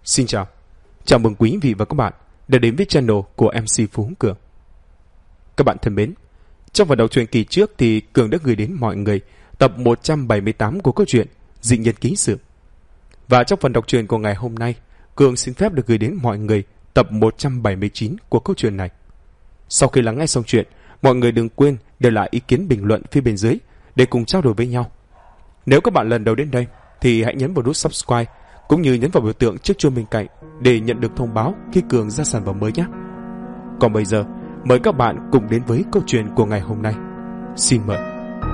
Xin chào, chào mừng quý vị và các bạn đã đến với channel của MC Phú Cường. Các bạn thân mến, trong phần đọc truyện kỳ trước thì Cường đã gửi đến mọi người tập 178 của câu chuyện Dị Nhân Ký Sự. Và trong phần đọc truyện của ngày hôm nay, Cường xin phép được gửi đến mọi người tập 179 của câu chuyện này. Sau khi lắng nghe xong chuyện, mọi người đừng quên để lại ý kiến bình luận phía bên dưới để cùng trao đổi với nhau. Nếu các bạn lần đầu đến đây thì hãy nhấn vào nút subscribe cũng như nhấn vào biểu tượng chiếc chuông bên cạnh để nhận được thông báo khi Cường ra sản phẩm mới nhé. Còn bây giờ, mời các bạn cùng đến với câu chuyện của ngày hôm nay. Xin mời.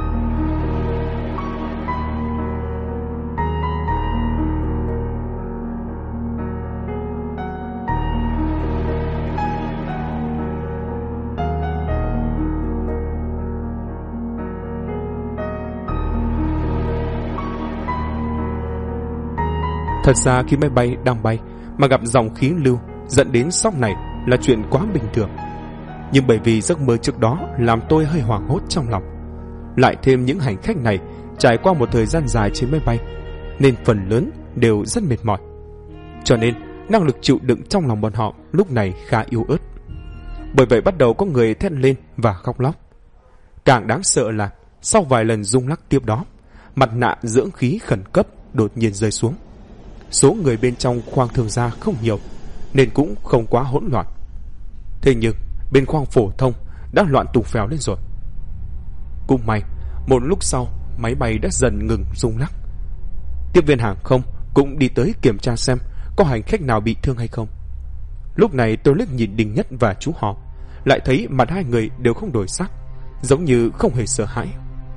Thật ra khi máy bay đang bay mà gặp dòng khí lưu dẫn đến sóng này là chuyện quá bình thường. Nhưng bởi vì giấc mơ trước đó làm tôi hơi hoảng hốt trong lòng, lại thêm những hành khách này trải qua một thời gian dài trên máy bay nên phần lớn đều rất mệt mỏi, cho nên năng lực chịu đựng trong lòng bọn họ lúc này khá yếu ớt. Bởi vậy bắt đầu có người thét lên và khóc lóc. Càng đáng sợ là sau vài lần rung lắc tiếp đó, mặt nạ dưỡng khí khẩn cấp đột nhiên rơi xuống. Số người bên trong khoang thương gia không nhiều nên cũng không quá hỗn loạn. Thế nhưng bên khoang phổ thông đã loạn tùng phèo lên rồi. Cũng may một lúc sau máy bay đã dần ngừng rung lắc. Tiếp viên hàng không cũng đi tới kiểm tra xem có hành khách nào bị thương hay không. Lúc này tôi liếc nhìn Đình Nhất và chú họ, lại thấy mặt hai người đều không đổi sắc, giống như không hề sợ hãi.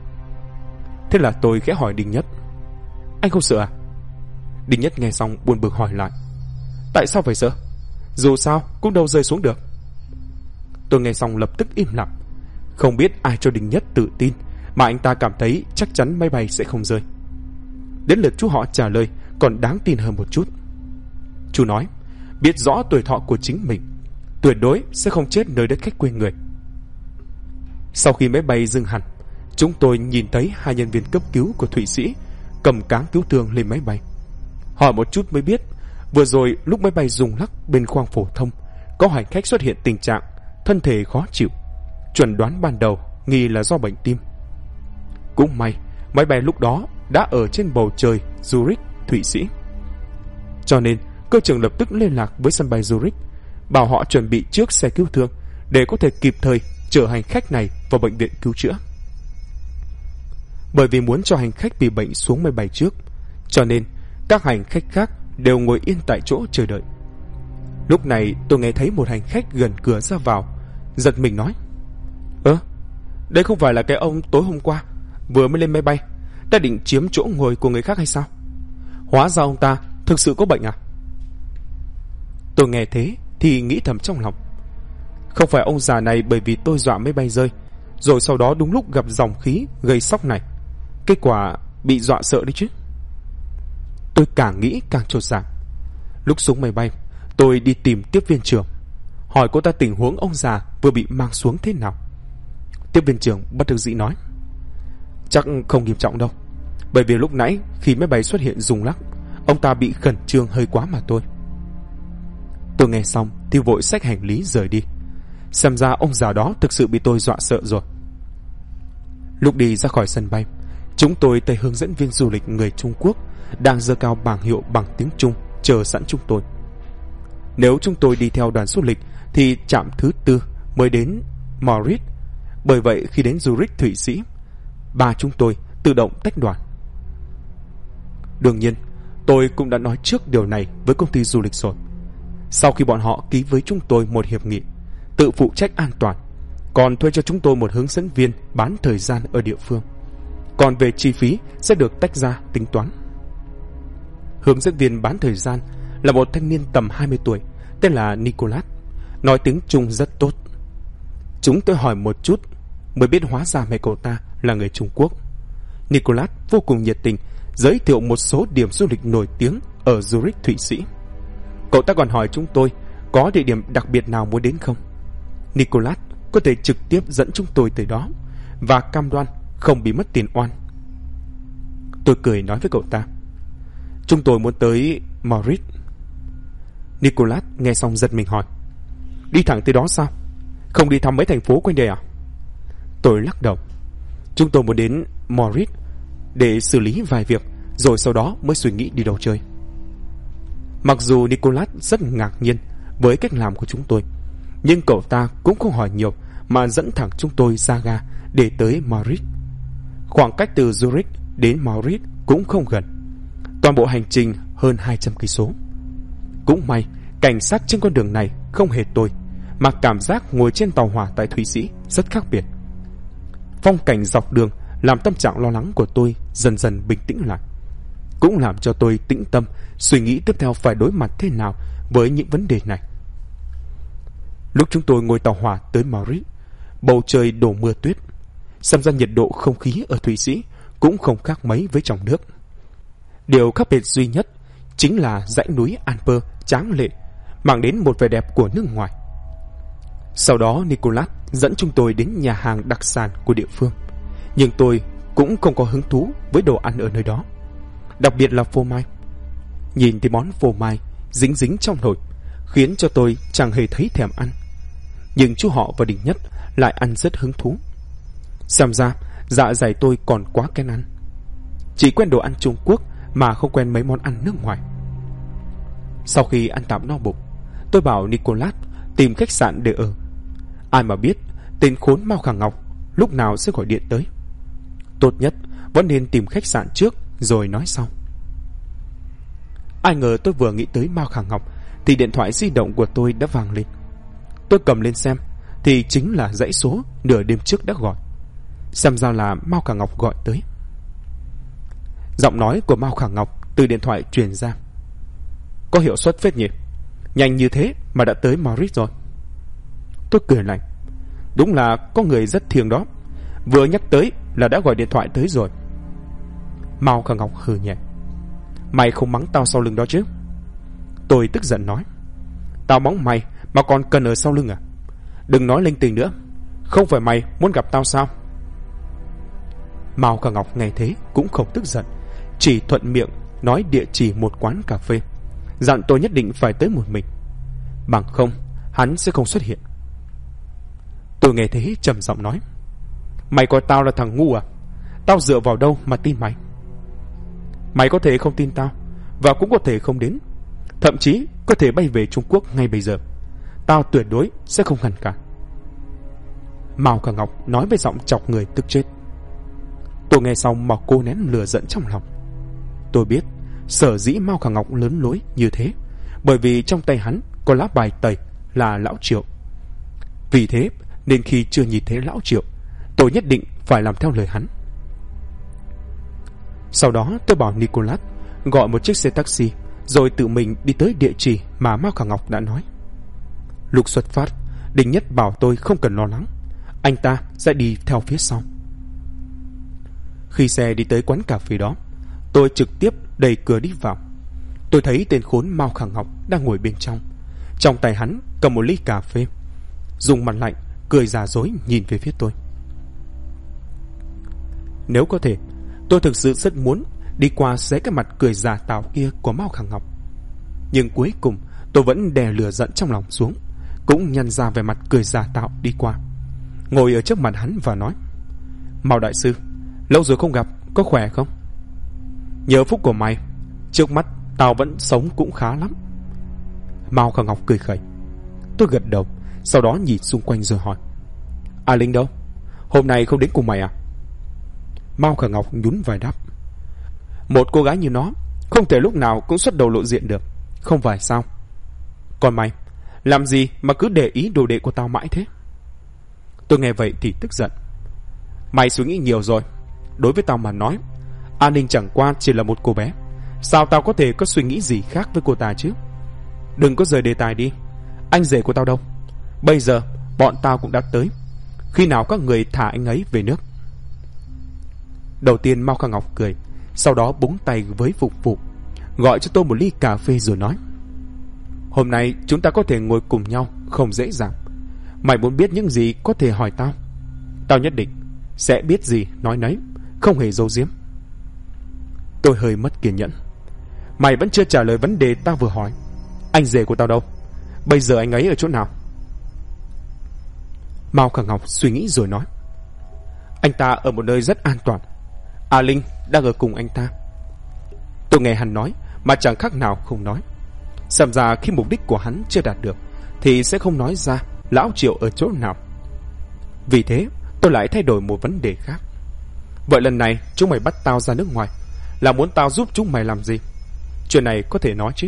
Thế là tôi khẽ hỏi Đình Nhất: "Anh không sợ à?" Đình Nhất nghe xong buồn bực hỏi lại: "Tại sao phải sợ? Dù sao cũng đâu rơi xuống được." Tôi nghe xong lập tức im lặng. Không biết ai cho Đình Nhất tự tin mà anh ta cảm thấy chắc chắn máy bay sẽ không rơi. Đến lượt chú họ trả lời còn đáng tin hơn một chút. Chú nói biết rõ tuổi thọ của chính mình, tuyệt đối sẽ không chết nơi đất khách quê người. Sau khi máy bay dừng hẳn, chúng tôi nhìn thấy hai nhân viên cấp cứu của Thụy Sĩ cầm cáng cứu thương lên máy bay. Hỏi một chút mới biết, vừa rồi lúc máy bay rung lắc bên khoang phổ thông, có hành khách xuất hiện tình trạng thân thể khó chịu. Chuẩn đoán ban đầu nghi là do bệnh tim. Cũng may máy bay lúc đó đã ở trên bầu trời Zurich, Thụy Sĩ. Cho nên cơ trưởng lập tức liên lạc với sân bay Zurich, bảo họ chuẩn bị trước xe cứu thương để có thể kịp thời chở hành khách này vào bệnh viện cứu chữa. Bởi vì muốn cho hành khách bị bệnh xuống máy bay trước, cho nên các hành khách khác đều ngồi yên tại chỗ chờ đợi. Lúc này tôi nghe thấy một hành khách gần cửa ra vào, giật mình nói: Đây không phải là cái ông tối hôm qua vừa mới lên máy bay đã định chiếm chỗ ngồi của người khác hay sao? Hóa ra ông ta thực sự có bệnh à?" Tôi nghe thế thì nghĩ thầm trong lòng, không phải ông già này bởi vì tôi dọa máy bay rơi, rồi sau đó đúng lúc gặp dòng khí gây sốc này, kết quả bị dọa sợ đấy chứ. Tôi càng nghĩ càng chột dạ. Lúc xuống máy bay, tôi đi tìm tiếp viên trưởng, hỏi cô ta tình huống ông già vừa bị mang xuống thế nào. Tiếp viên trưởng bất đắc dĩ nói: "Chắc không nghiêm trọng đâu, bởi vì lúc nãy khi máy bay xuất hiện rung lắc, ông ta bị khẩn trương hơi quá mà thôi." Tôi nghe xong thì vội xách hành lý rời đi. Xem ra ông già đó thực sự bị tôi dọa sợ rồi. Lúc đi ra khỏi sân bay, chúng tôi thấy hướng dẫn viên du lịch người Trung Quốc đang giơ cao bảng hiệu bằng tiếng Trung chờ sẵn chúng tôi. Nếu chúng tôi đi theo đoàn du lịch thì trạm thứ 4 mới đến Moritz. Bởi vậy khi đến Zurich, Thụy Sĩ, ba chúng tôi tự động tách đoàn. Đương nhiên tôi cũng đã nói trước điều này với công ty du lịch rồi. Sau khi bọn họ ký với chúng tôi một hiệp nghị tự phụ trách an toàn, còn thuê cho chúng tôi một hướng dẫn viên bán thời gian ở địa phương, còn về chi phí sẽ được tách ra tính toán. Hướng dẫn viên bán thời gian là một thanh niên tầm 20 tuổi tên là Nicholas, nói tiếng Trung rất tốt. Chúng tôi hỏi một chút mới biết hóa ra mẹ cậu ta là người Trung Quốc. Nicholas vô cùng nhiệt tình giới thiệu một số điểm du lịch nổi tiếng ở Zurich, Thụy Sĩ. Cậu ta còn hỏi chúng tôi có địa điểm đặc biệt nào muốn đến không. Nicholas có thể trực tiếp dẫn chúng tôi tới đó và cam đoan không bị mất tiền oan. Tôi cười nói với cậu ta: "Chúng tôi muốn tới Moritz." Nicholas nghe xong giật mình hỏi: Đi thẳng tới đó sao? Không đi thăm mấy thành phố quanh đây à? Tôi lắc đầu: Chúng tôi muốn đến Morris để xử lý vài việc, rồi sau đó mới suy nghĩ đi đâu chơi. Mặc dù Nicholas rất ngạc nhiên với cách làm của chúng tôi, nhưng cậu ta cũng không hỏi nhiều mà dẫn thẳng chúng tôi ra ga để tới Morris. Khoảng cách từ Zurich đến Morris cũng không gần, toàn bộ hành trình hơn 200 cây số. Cũng may cảnh sát trên con đường này không hề tồi, mà cảm giác ngồi trên tàu hỏa tại Thụy Sĩ rất khác biệt. Phong cảnh dọc đường làm tâm trạng lo lắng của tôi dần dần bình tĩnh lại, cũng làm cho tôi tĩnh tâm suy nghĩ tiếp theo phải đối mặt thế nào với những vấn đề này. Lúc chúng tôi ngồi tàu hỏa tới Morris, bầu trời đổ mưa tuyết, xem ra nhiệt độ không khí ở Thụy Sĩ cũng không khác mấy với trong nước. Điều khác biệt duy nhất chính là dãy núi Alper tráng lệ mang đến một vẻ đẹp của nước ngoài. Sau đó Nicholas dẫn chúng tôi đến nhà hàng đặc sản của địa phương, nhưng tôi cũng không có hứng thú với đồ ăn ở nơi đó, đặc biệt là phô mai. Nhìn thấy món phô mai dính dính trong nồi khiến cho tôi chẳng hề thấy thèm ăn, nhưng chú họ và Đình Nhất lại ăn rất hứng thú. Xem ra dạ dày tôi còn quá kén ăn, chỉ quen đồ ăn Trung Quốc mà không quen mấy món ăn nước ngoài. Sau khi ăn tạm no bụng, tôi bảo Nicholas tìm khách sạn để ở. Ai mà biết tên khốn Mao Khả Ngọc lúc nào sẽ gọi điện tới. Tốt nhất vẫn nên tìm khách sạn trước rồi nói sau. Ai ngờ tôi vừa nghĩ tới Mao Khả Ngọc thì điện thoại di động của tôi đã vang lên. Tôi cầm lên xem thì chính là dãy số nửa đêm trước đã gọi. Xem ra là Mao Khả Ngọc gọi tới. Giọng nói của Mao Khả Ngọc từ điện thoại truyền ra: Có hiệu suất phết nhỉ, nhanh như thế mà đã tới Morris rồi. Tôi cười lạnh: Đúng là có người rất thiêng đó, vừa nhắc tới là đã gọi điện thoại tới rồi. Mao Khả Ngọc hừ nhẹ: Mày không mắng tao sau lưng đó chứ? Tôi tức giận nói: Tao mắng mày mà còn cần ở sau lưng à? Đừng nói linh tinh nữa, không phải mày muốn gặp tao sao? Mao Khả Ngọc nghe thế cũng không tức giận, chỉ thuận miệng nói địa chỉ một quán cà phê, dặn tôi nhất định phải tới một mình, bằng không hắn sẽ không xuất hiện. Tôi nghe thế trầm giọng nói: Mày coi tao là thằng ngu à? Tao dựa vào đâu mà tin mày? Mày có thể không tin tao, và cũng có thể không đến, thậm chí có thể bay về Trung Quốc ngay bây giờ. Tao tuyệt đối sẽ không ngăn cản. Mao Khả Ngọc nói với giọng chọc người tức chết. Tôi nghe xong mà cô nén lửa giận trong lòng. Tôi biết sở dĩ Mao Khả Ngọc lớn lối như thế bởi vì trong tay hắn có lá bài tẩy là Lão Triệu. Vì thế nên khi chưa nhìn thấy Lão Triệu, tôi nhất định phải làm theo lời hắn. Sau đó tôi bảo Nicholas gọi một chiếc xe taxi, rồi tự mình đi tới địa chỉ mà Mao Khả Ngọc đã nói. Lúc xuất phát, Đình Nhất bảo tôi không cần lo lắng, anh ta sẽ đi theo phía sau. Khi xe đi tới quán cà phê đó, tôi trực tiếp đẩy cửa đi vào. Tôi thấy tên khốn Mao Khả Ngọc đang ngồi bên trong tay hắn cầm một ly cà phê, dùng mặt lạnh cười giả dối nhìn về phía tôi. Nếu có thể, tôi thực sự rất muốn đi qua xé cái mặt cười giả tạo kia của Mao Khả Ngọc, nhưng cuối cùng tôi vẫn đè lửa giận trong lòng xuống, cũng nhăn ra về mặt cười giả tạo đi qua, ngồi ở trước mặt hắn và nói: Mao đại sư, lâu rồi không gặp, có khỏe không? Nhờ phúc của mày, trước mắt tao vẫn sống cũng khá lắm. Mao Khả Ngọc cười khẩy. Tôi gật đầu, sau đó nhìn xung quanh rồi hỏi: A Linh đâu? Hôm nay không đến cùng mày à? Mao Khả Ngọc nhún vai đáp: Một cô gái như nó không thể lúc nào cũng xuất đầu lộ diện được, không phải sao? Còn mày, làm gì mà cứ để ý đồ đệ của tao mãi thế? Tôi nghe vậy thì tức giận. Mày suy nghĩ nhiều rồi. Đối với tao mà nói, An Ninh chẳng qua chỉ là một cô bé. Sao tao có thể có suy nghĩ gì khác với cô ta chứ? Đừng có rời đề tài đi. Anh rể của tao đâu? Bây giờ bọn tao cũng đã tới. Khi nào các người thả anh ấy về nước? Đầu tiên Mao Khả Ngọc cười, sau đó búng tay với phục vụ, gọi cho tôi một ly cà phê rồi nói: Hôm nay chúng ta có thể ngồi cùng nhau không dễ dàng. Mày muốn biết những gì có thể hỏi tao. Tao nhất định sẽ biết gì nói nấy, không hề giấu giếm. Tôi hơi mất kiên nhẫn. Mày vẫn chưa trả lời vấn đề tao vừa hỏi. Anh rể của tao đâu? Bây giờ anh ấy ở chỗ nào? Mao Khả Ngọc suy nghĩ rồi nói: Anh ta ở một nơi rất an toàn. A Linh đang ở cùng anh ta. Tôi nghe hắn nói mà chẳng khác nào không nói. Xem ra khi mục đích của hắn chưa đạt được thì sẽ không nói ra lão Triệu ở chỗ nào. Vì thế tôi lại thay đổi một vấn đề khác. Vậy lần này chúng mày bắt tao ra nước ngoài là muốn tao giúp chúng mày làm gì? Chuyện này có thể nói chứ?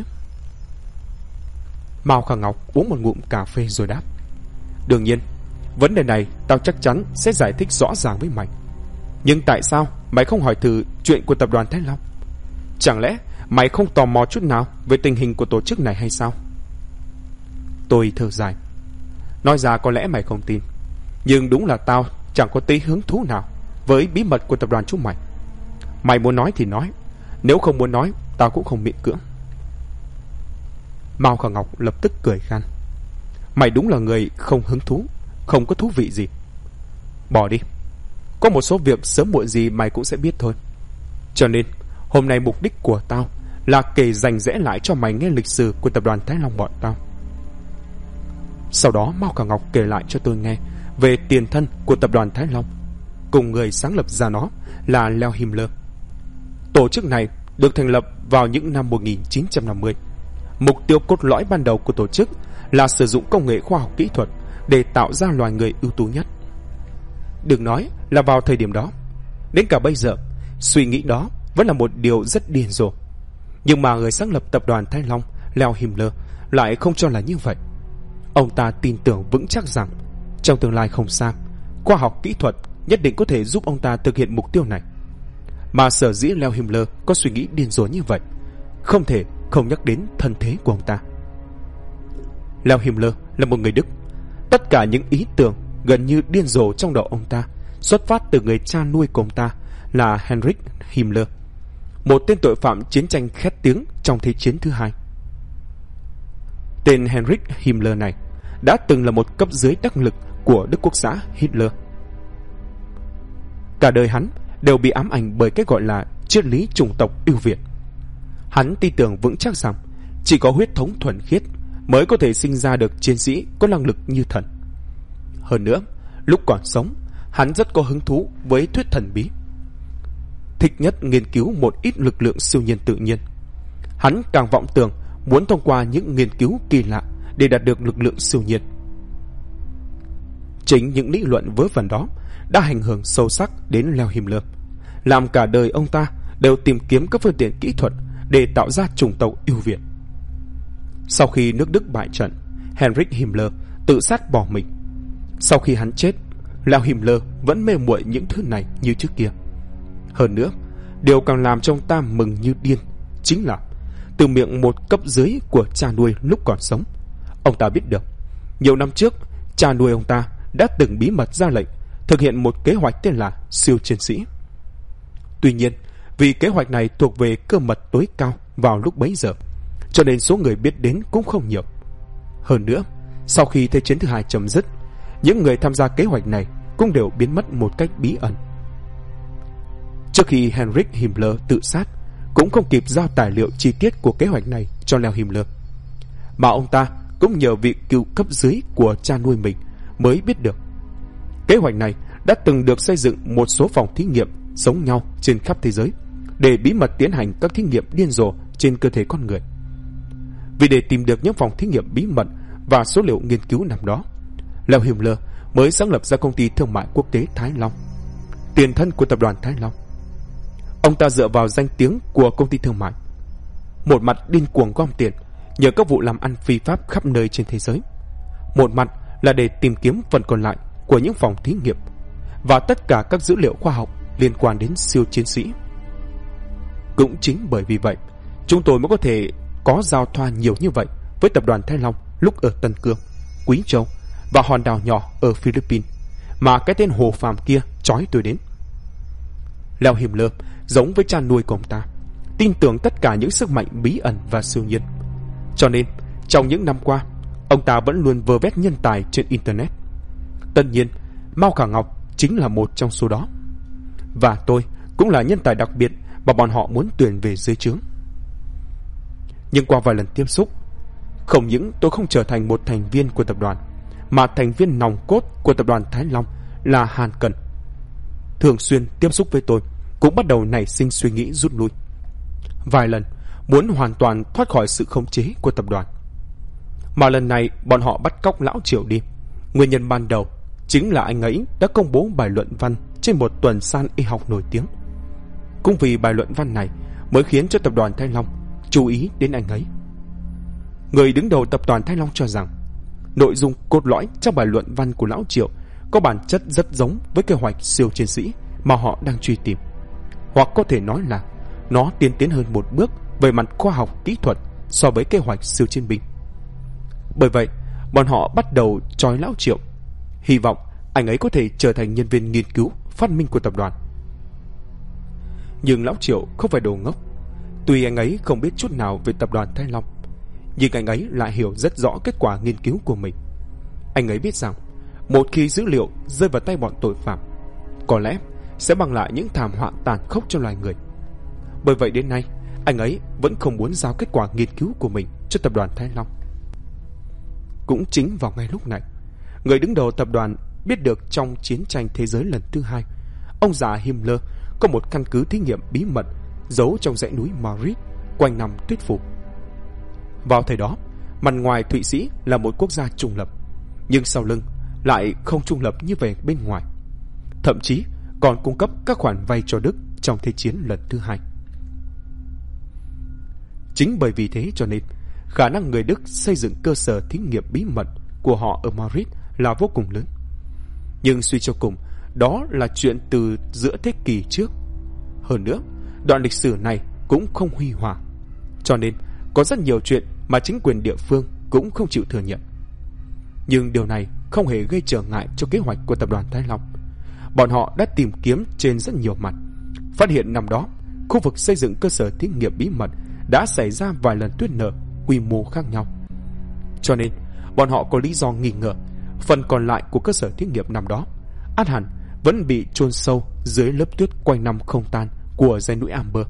Mao Khả Ngọc uống một ngụm cà phê rồi đáp: Đương nhiên, vấn đề này tao chắc chắn sẽ giải thích rõ ràng với mày. Nhưng tại sao mày không hỏi thử chuyện của tập đoàn Thái Long? Chẳng lẽ mày không tò mò chút nào về tình hình của tổ chức này hay sao? Tôi thở dài. Nói ra có lẽ mày không tin, nhưng đúng là tao chẳng có tí hứng thú nào với bí mật của tập đoàn chúng mày. Mày muốn nói thì nói, nếu không muốn nói, tao cũng không miễn cưỡng. Mao Khả Ngọc lập tức cười khan: Mày đúng là người không hứng thú, không có thú vị gì. Bỏ đi, có một số việc sớm muộn gì mày cũng sẽ biết thôi. Cho nên hôm nay mục đích của tao là kể rành rẽ lại cho mày nghe lịch sử của tập đoàn Thái Long bọn tao. Sau đó Mao Khả Ngọc kể lại cho tôi nghe về tiền thân của tập đoàn Thái Long, cùng người sáng lập ra nó là Leo Himmler. Tổ chức này được thành lập vào những năm 1950. Mục tiêu cốt lõi ban đầu của tổ chức là sử dụng công nghệ khoa học kỹ thuật để tạo ra loài người ưu tú nhất. Đừng nói là vào thời điểm đó, đến cả bây giờ, suy nghĩ đó vẫn là một điều rất điên rồ. Nhưng mà người sáng lập tập đoàn Thái Long, Leo Himmler, lại không cho là như vậy. Ông ta tin tưởng vững chắc rằng trong tương lai không xa, khoa học kỹ thuật nhất định có thể giúp ông ta thực hiện mục tiêu này. Mà sở dĩ Leo Himmler có suy nghĩ điên rồ như vậy, không thể không nhắc đến thân thế của ông ta. Leo Himmler là một người Đức. Tất cả những ý tưởng gần như điên rồ trong đầu ông ta xuất phát từ người cha nuôi của ông ta là Heinrich Himmler, một tên tội phạm chiến tranh khét tiếng trong Thế chiến thứ hai. Tên Heinrich Himmler này đã từng là một cấp dưới đắc lực của Đức Quốc xã Hitler. Cả đời hắn đều bị ám ảnh bởi cái gọi là triết lý chủng tộc ưu việt. Hắn tin tưởng vững chắc rằng chỉ có huyết thống thuần khiết mới có thể sinh ra được chiến sĩ có năng lực như thần. Hơn nữa, lúc còn sống, hắn rất có hứng thú với thuyết thần bí, thích nhất nghiên cứu một ít lực lượng siêu nhiên tự nhiên. Hắn càng vọng tưởng muốn thông qua những nghiên cứu kỳ lạ để đạt được lực lượng siêu nhiên. Chính những lý luận vớ vẩn đó đã ảnh hưởng sâu sắc đến Leo Himmler, làm cả đời ông ta đều tìm kiếm các phương tiện kỹ thuật để tạo ra chủng tộc ưu việt. Sau khi nước Đức bại trận, Heinrich Himmler tự sát bỏ mình. Sau khi hắn chết, Leo Himmler vẫn mê muội những thứ này như trước kia. Hơn nữa, điều càng làm cho ông ta mừng như điên chính là từ miệng một cấp dưới của cha nuôi lúc còn sống, ông ta biết được nhiều năm trước cha nuôi ông ta đã từng bí mật ra lệnh thực hiện một kế hoạch tên là siêu chiến sĩ. Tuy nhiên, vì kế hoạch này thuộc về cơ mật tối cao vào lúc bấy giờ, cho nên số người biết đến cũng không nhiều. Hơn nữa, sau khi Thế chiến thứ hai chấm dứt, những người tham gia kế hoạch này cũng đều biến mất một cách bí ẩn. Trước khi Heinrich Himmler tự sát, cũng không kịp giao tài liệu chi tiết của kế hoạch này cho Leo Himmler, mà ông ta cũng nhờ vị cựu cấp dưới của cha nuôi mình mới biết được. Kế hoạch này đã từng được xây dựng một số phòng thí nghiệm giống nhau trên khắp thế giới để bí mật tiến hành các thí nghiệm điên rồ trên cơ thể con người. Vì để tìm được những phòng thí nghiệm bí mật và số liệu nghiên cứu nằm đó, Leo Himmler mới sáng lập ra công ty thương mại quốc tế Thái Long, tiền thân của tập đoàn Thái Long. Ông ta dựa vào danh tiếng của công ty thương mại, một mặt điên cuồng gom tiền nhờ các vụ làm ăn phi pháp khắp nơi trên thế giới, một mặt là để tìm kiếm phần còn lại của những phòng thí nghiệm và tất cả các dữ liệu khoa học liên quan đến siêu chiến sĩ. Cũng chính bởi vì vậy, chúng tôi mới có thể có giao thoa nhiều như vậy với tập đoàn Thái Long lúc ở Tân Cương, Quý Châu và hòn đảo nhỏ ở Philippines mà cái tên Hồ Phàm kia trói tôi đến. Leo Himmler giống với cha nuôi của ông ta, tin tưởng tất cả những sức mạnh bí ẩn và siêu nhiên. Cho nên, trong những năm qua, ông ta vẫn luôn vơ vét nhân tài trên Internet. Tất nhiên, Mao Khả Ngọc chính là một trong số đó. Và tôi cũng là nhân tài đặc biệt mà bọn họ muốn tuyển về dưới trướng. Nhưng qua vài lần tiếp xúc, Không những tôi không trở thành một thành viên của tập đoàn, mà thành viên nòng cốt của tập đoàn Thái Long là Hàn Cẩn, thường xuyên tiếp xúc với tôi, cũng bắt đầu nảy sinh suy nghĩ rút lui. Vài lần muốn hoàn toàn thoát khỏi sự khống chế của tập đoàn. Mà lần này bọn họ bắt cóc lão Triệu đi. Nguyên nhân ban đầu chính là anh ấy đã công bố bài luận văn trên một tuần san y học nổi tiếng. Cũng vì bài luận văn này mới khiến cho tập đoàn Thái Long chú ý đến anh ấy. Người đứng đầu tập đoàn Thái Long cho rằng nội dung cốt lõi trong bài luận văn của lão Triệu có bản chất rất giống với kế hoạch siêu chiến sĩ mà họ đang truy tìm. Hoặc có thể nói là nó tiên tiến hơn một bước về mặt khoa học kỹ thuật so với kế hoạch siêu chiến binh. Bởi vậy, bọn họ bắt đầu trói lão Triệu, hy vọng anh ấy có thể trở thành nhân viên nghiên cứu phát minh của tập đoàn. Nhưng lão Triệu không phải đồ ngốc. Tuy anh ấy không biết chút nào về tập đoàn Thái Long, nhưng anh ấy lại hiểu rất rõ kết quả nghiên cứu của mình. Anh ấy biết rằng một khi dữ liệu rơi vào tay bọn tội phạm, có lẽ sẽ mang lại những thảm họa tàn khốc cho loài người. Bởi vậy đến nay, anh ấy vẫn không muốn giao kết quả nghiên cứu của mình cho tập đoàn Thái Long. Cũng chính vào ngay lúc này, người đứng đầu tập đoàn biết được trong chiến tranh thế giới lần thứ 2, ông già Himmler có một căn cứ thí nghiệm bí mật giấu trong dãy núi Madrid quanh năm tuyết phủ. Vào thời đó, mặt ngoài Thụy Sĩ là một quốc gia trung lập, nhưng sau lưng lại không trung lập như về bên ngoài, thậm chí còn cung cấp các khoản vay cho Đức trong Thế chiến lần thứ 2. Chính bởi vì thế cho nên khả năng người Đức xây dựng cơ sở thí nghiệm bí mật của họ ở Madrid là vô cùng lớn. Nhưng suy cho cùng, đó là chuyện từ giữa thế kỷ trước. Hơn nữa, đoạn lịch sử này cũng không huy hoàng, cho nên có rất nhiều chuyện mà chính quyền địa phương cũng không chịu thừa nhận. Nhưng điều này không hề gây trở ngại cho kế hoạch của tập đoàn Thái Long. Bọn họ đã tìm kiếm trên rất nhiều mặt, phát hiện năm đó khu vực xây dựng cơ sở thí nghiệm bí mật đã xảy ra vài lần tuyết nở quy mô khác nhau. Cho nên bọn họ có lý do nghi ngờ phần còn lại của cơ sở thí nghiệm năm đó ắt hẳn vẫn bị chôn sâu dưới lớp tuyết quanh năm không tan của dãy núi Amber.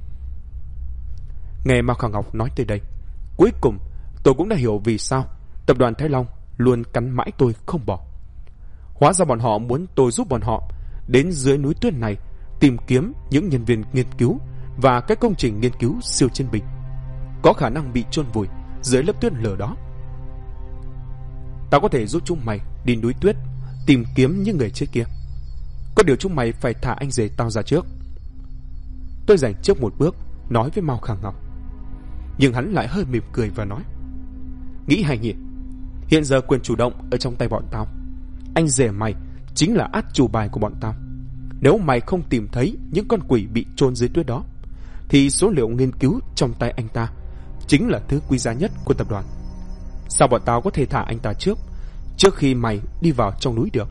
Nghe Mao Khang Ngọc nói tới đây, cuối cùng tôi cũng đã hiểu vì sao tập đoàn Thái Long luôn cắn mãi tôi không bỏ. Hóa ra bọn họ muốn tôi giúp bọn họ đến dưới núi tuyết này tìm kiếm những nhân viên nghiên cứu và các công trình nghiên cứu siêu chiến binh có khả năng bị chôn vùi dưới lớp tuyết lở đó. Tao có thể giúp chúng mày đi núi tuyết tìm kiếm những người chết kia. Có điều chúng mày phải thả anh rể tao ra trước. Tôi giành trước một bước nói với Mao Khang Ngọc. Nhưng hắn lại hơi mỉm cười và nói: nghĩ hay nhỉ, hiện giờ quyền chủ động ở trong tay bọn tao. Anh rể mày chính là át chủ bài của bọn tao. Nếu mày không tìm thấy những con quỷ bị chôn dưới tuyết đó, thì số liệu nghiên cứu trong tay anh ta chính là thứ quý giá nhất của tập đoàn. Sao bọn tao có thể thả anh ta trước khi mày đi vào trong núi được?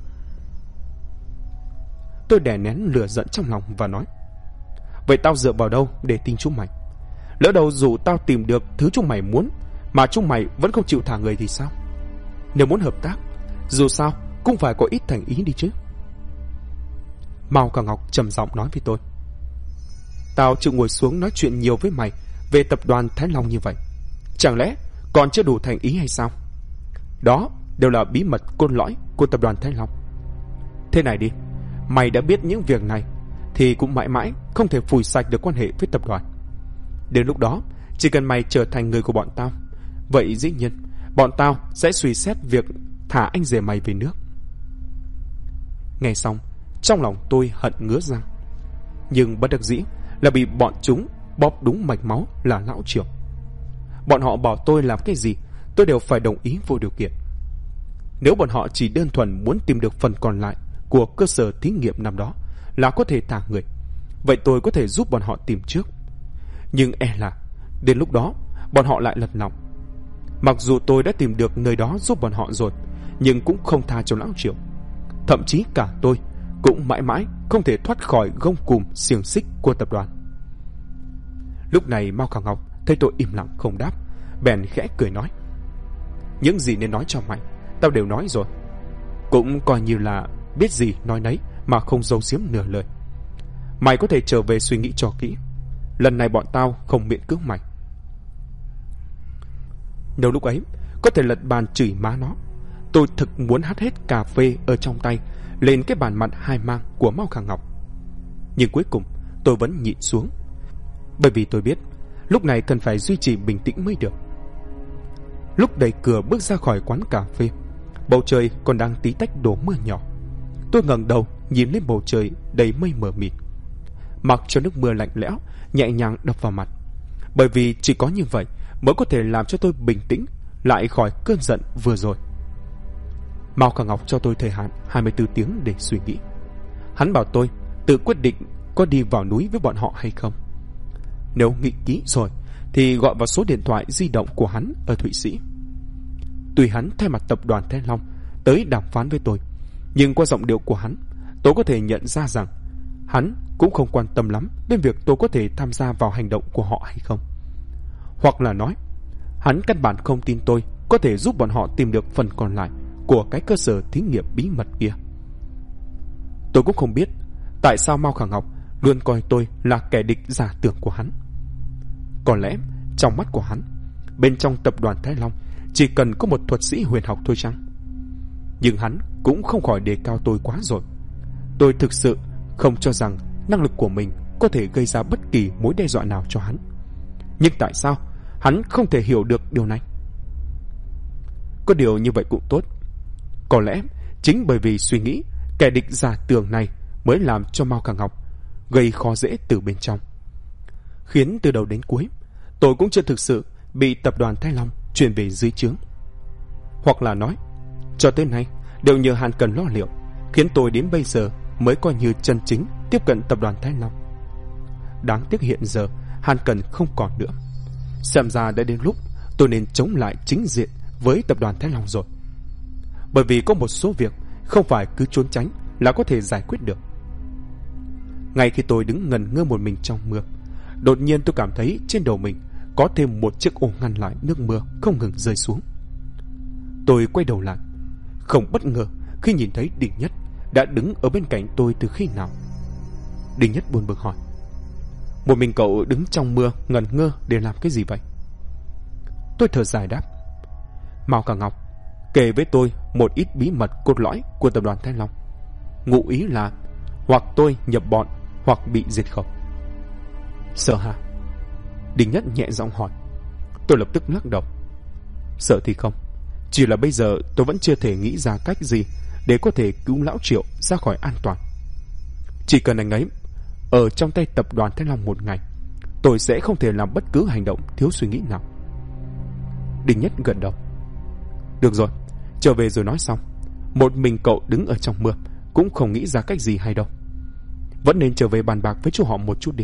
Tôi đè nén lửa giận trong lòng và nói: vậy tao dựa vào đâu để tin chúng mày? Lỡ đâu dù tao tìm được thứ chúng mày muốn mà chúng mày vẫn không chịu thả người thì sao? Nếu muốn hợp tác, dù sao cũng phải có ít thành ý đi chứ. Mao Cả Ngọc trầm giọng nói với tôi: tao chịu ngồi xuống nói chuyện nhiều với mày về tập đoàn Thái Long như vậy, chẳng lẽ còn chưa đủ thành ý hay sao? Đó đều là bí mật cốt lõi của tập đoàn Thái Long. Thế này đi, mày đã biết những việc này thì cũng mãi mãi không thể phủi sạch được quan hệ với tập đoàn. Đến lúc đó, chỉ cần mày trở thành người của bọn tao, vậy dĩ nhiên bọn tao sẽ suy xét việc thả anh rể mày về nước. Nghe xong, trong lòng tôi hận ngứa răng, nhưng bất đắc dĩ là bị bọn chúng bóp đúng mạch máu là lão Triệu. Bọn họ bảo tôi làm cái gì tôi đều phải đồng ý vô điều kiện. Nếu bọn họ chỉ đơn thuần muốn tìm được phần còn lại của cơ sở thí nghiệm năm đó là có thể thả người, vậy tôi có thể giúp bọn họ tìm trước. Nhưng e là đến lúc đó bọn họ lại lật lòng. Mặc dù tôi đã tìm được nơi đó giúp bọn họ rồi, nhưng cũng không tha cho lão Triệu. Thậm chí cả tôi cũng mãi mãi không thể thoát khỏi gông cùm xiềng xích của tập đoàn. Lúc này Mao Khang Ngọc thấy tôi im lặng không đáp, bèn khẽ cười nói: những gì nên nói cho mày tao đều nói rồi, cũng coi như là biết gì nói nấy mà không giấu giếm nửa lời. Mày có thể trở về suy nghĩ cho kỹ, lần này bọn tao không miễn cưỡng mày. Nếu lúc ấy có thể lật bàn chửi má nó, tôi thực muốn hắt hết cà phê ở trong tay lên cái bàn mặt hai mang của Mao Khả Ngọc. Nhưng cuối cùng tôi vẫn nhịn xuống, bởi vì tôi biết lúc này cần phải duy trì bình tĩnh mới được. Lúc đẩy cửa bước ra khỏi quán cà phê, bầu trời còn đang tí tách đổ mưa nhỏ. Tôi ngẩng đầu nhìn lên bầu trời đầy mây mờ mịt, mặc cho nước mưa lạnh lẽo nhẹ nhàng đập vào mặt, bởi vì chỉ có như vậy mới có thể làm cho tôi bình tĩnh lại khỏi cơn giận vừa rồi. Mao Khả Ngọc cho tôi thời hạn 24 tiếng để suy nghĩ. Hắn bảo tôi tự quyết định có đi vào núi với bọn họ hay không. Nếu nghĩ kỹ rồi thì gọi vào số điện thoại di động của hắn ở Thụy Sĩ. Tuy hắn thay mặt tập đoàn Thái Long tới đàm phán với tôi, nhưng qua giọng điệu của hắn, tôi có thể nhận ra rằng hắn cũng không quan tâm lắm đến việc tôi có thể tham gia vào hành động của họ hay không. Hoặc là nói, hắn căn bản không tin tôi có thể giúp bọn họ tìm được phần còn lại của cái cơ sở thí nghiệm bí mật kia. Tôi cũng không biết tại sao Mao Khả Ngọc luôn coi tôi là kẻ địch giả tưởng của hắn. Có lẽ trong mắt của hắn, bên trong tập đoàn Thái Long chỉ cần có một thuật sĩ huyền học thôi chăng? Nhưng hắn cũng không khỏi đề cao tôi quá rồi. Tôi thực sự không cho rằng năng lực của mình có thể gây ra bất kỳ mối đe dọa nào cho hắn. Nhưng tại sao hắn không thể hiểu được điều này? Có điều như vậy cũng tốt. Có lẽ chính bởi vì suy nghĩ kẻ địch giả tưởng này mới làm cho Mao Khả Ngọc gây khó dễ từ bên trong, khiến từ đầu đến cuối tôi cũng chưa thực sự bị tập đoàn Thái Long chuyển về dưới trướng. Hoặc là nói, cho tới nay đều nhờ Hàn Cần lo liệu, khiến tôi đến bây giờ mới coi như chân chính tiếp cận tập đoàn Thái Long. Đáng tiếc hiện giờ Hàn Cần không còn nữa. Xem ra đã đến lúc tôi nên chống lại chính diện với tập đoàn Thái Long rồi. Bởi vì có một số việc không phải cứ trốn tránh là có thể giải quyết được. Ngay khi tôi đứng ngẩn ngơ một mình trong mưa, đột nhiên tôi cảm thấy trên đầu mình có thêm một chiếc ô ngăn lại nước mưa không ngừng rơi xuống. Tôi quay đầu lại, không bất ngờ khi nhìn thấy Đinh Nhất đã đứng ở bên cạnh tôi từ khi nào. Đinh Nhất buồn bực hỏi: một mình cậu đứng trong mưa ngẩn ngơ để làm cái gì vậy? Tôi thở dài đáp: Mao Khả Ngọc kể với tôi một ít bí mật cốt lõi của tập đoàn Thái Long. Ngụ ý là hoặc tôi nhập bọn hoặc bị diệt khẩu. Sợ hả? Đinh Nhất nhẹ giọng hỏi. Tôi lập tức lắc đầu. Sợ thì không, chỉ là bây giờ tôi vẫn chưa thể nghĩ ra cách gì để có thể cứu lão Triệu ra khỏi an toàn. Chỉ cần anh ấy ở trong tay tập đoàn Thái Long một ngày, tôi sẽ không thể làm bất cứ hành động thiếu suy nghĩ nào. Đinh Nhất gật đầu. Được rồi, trở về rồi nói xong. Một mình cậu đứng ở trong mưa cũng không nghĩ ra cách gì hay đâu. Vẫn nên trở về bàn bạc với chú họ một chút đi.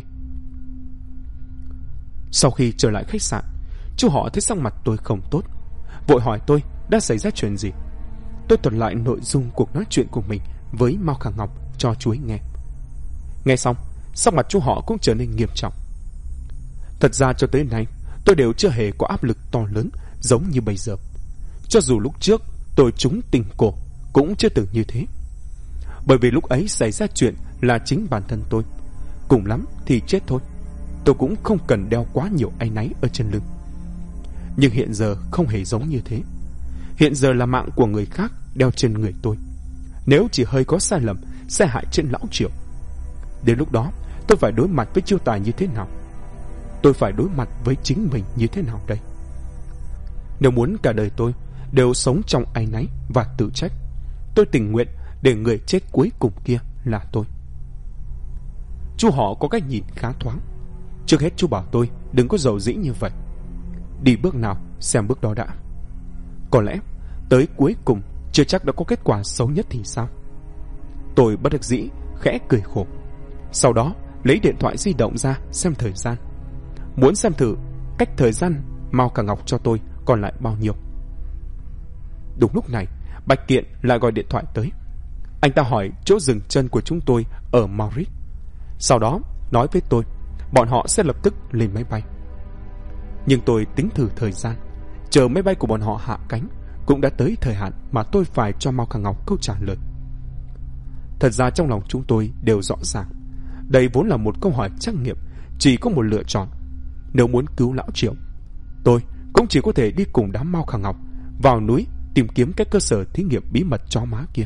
Sau khi trở lại khách sạn, chú họ thấy sắc mặt tôi không tốt, vội hỏi tôi đã xảy ra chuyện gì. Tôi thuật lại nội dung cuộc nói chuyện của mình với Mao Khả Ngọc cho chú ấy nghe. Nghe xong, sắc mặt chú họ cũng trở nên nghiêm trọng. Thật ra cho tới nay tôi đều chưa hề có áp lực to lớn giống như bây giờ. Cho dù lúc trước tôi trúng tình cổ cũng chưa từng như thế. Bởi vì lúc ấy xảy ra chuyện là chính bản thân tôi, cùng lắm thì chết thôi. Tôi cũng không cần đeo quá nhiều áy náy ở trên lưng. Nhưng hiện giờ không hề giống như thế. Hiện giờ là mạng của người khác đeo trên người tôi. Nếu chỉ hơi có sai lầm sẽ hại trên lão Triệu. Đến lúc đó tôi phải đối mặt với chiêu tài như thế nào? Tôi phải đối mặt với chính mình như thế nào đây? Nếu muốn cả đời tôi đều sống trong áy náy và tự trách, tôi tình nguyện để người chết cuối cùng kia là tôi. Chú họ có cách nhìn khá thoáng. Trước hết chú bảo tôi đừng có dầu dĩ như vậy. Đi bước nào xem bước đó đã. Có lẽ tới cuối cùng chưa chắc đã có kết quả xấu nhất thì sao? Tôi bất đắc dĩ khẽ cười khổ. Sau đó lấy điện thoại di động ra xem thời gian, muốn xem thử cách thời gian Mao Khả Ngọc cho tôi còn lại bao nhiêu. Đúng lúc này Bạch Kiện lại gọi điện thoại tới. Anh ta hỏi chỗ dừng chân của chúng tôi ở Mauritius. Sau đó nói với tôi bọn họ sẽ lập tức lên máy bay. Nhưng tôi tính thử thời gian, chờ máy bay của bọn họ hạ cánh cũng đã tới thời hạn mà tôi phải cho Mao Khả Ngọc câu trả lời. Thật ra trong lòng chúng tôi đều rõ ràng, đây vốn là một câu hỏi trắc nghiệm, chỉ có một lựa chọn. Nếu muốn cứu lão Triệu, tôi cũng chỉ có thể đi cùng đám Mao Khả Ngọc vào núi tìm kiếm cái cơ sở thí nghiệm bí mật chó má kia.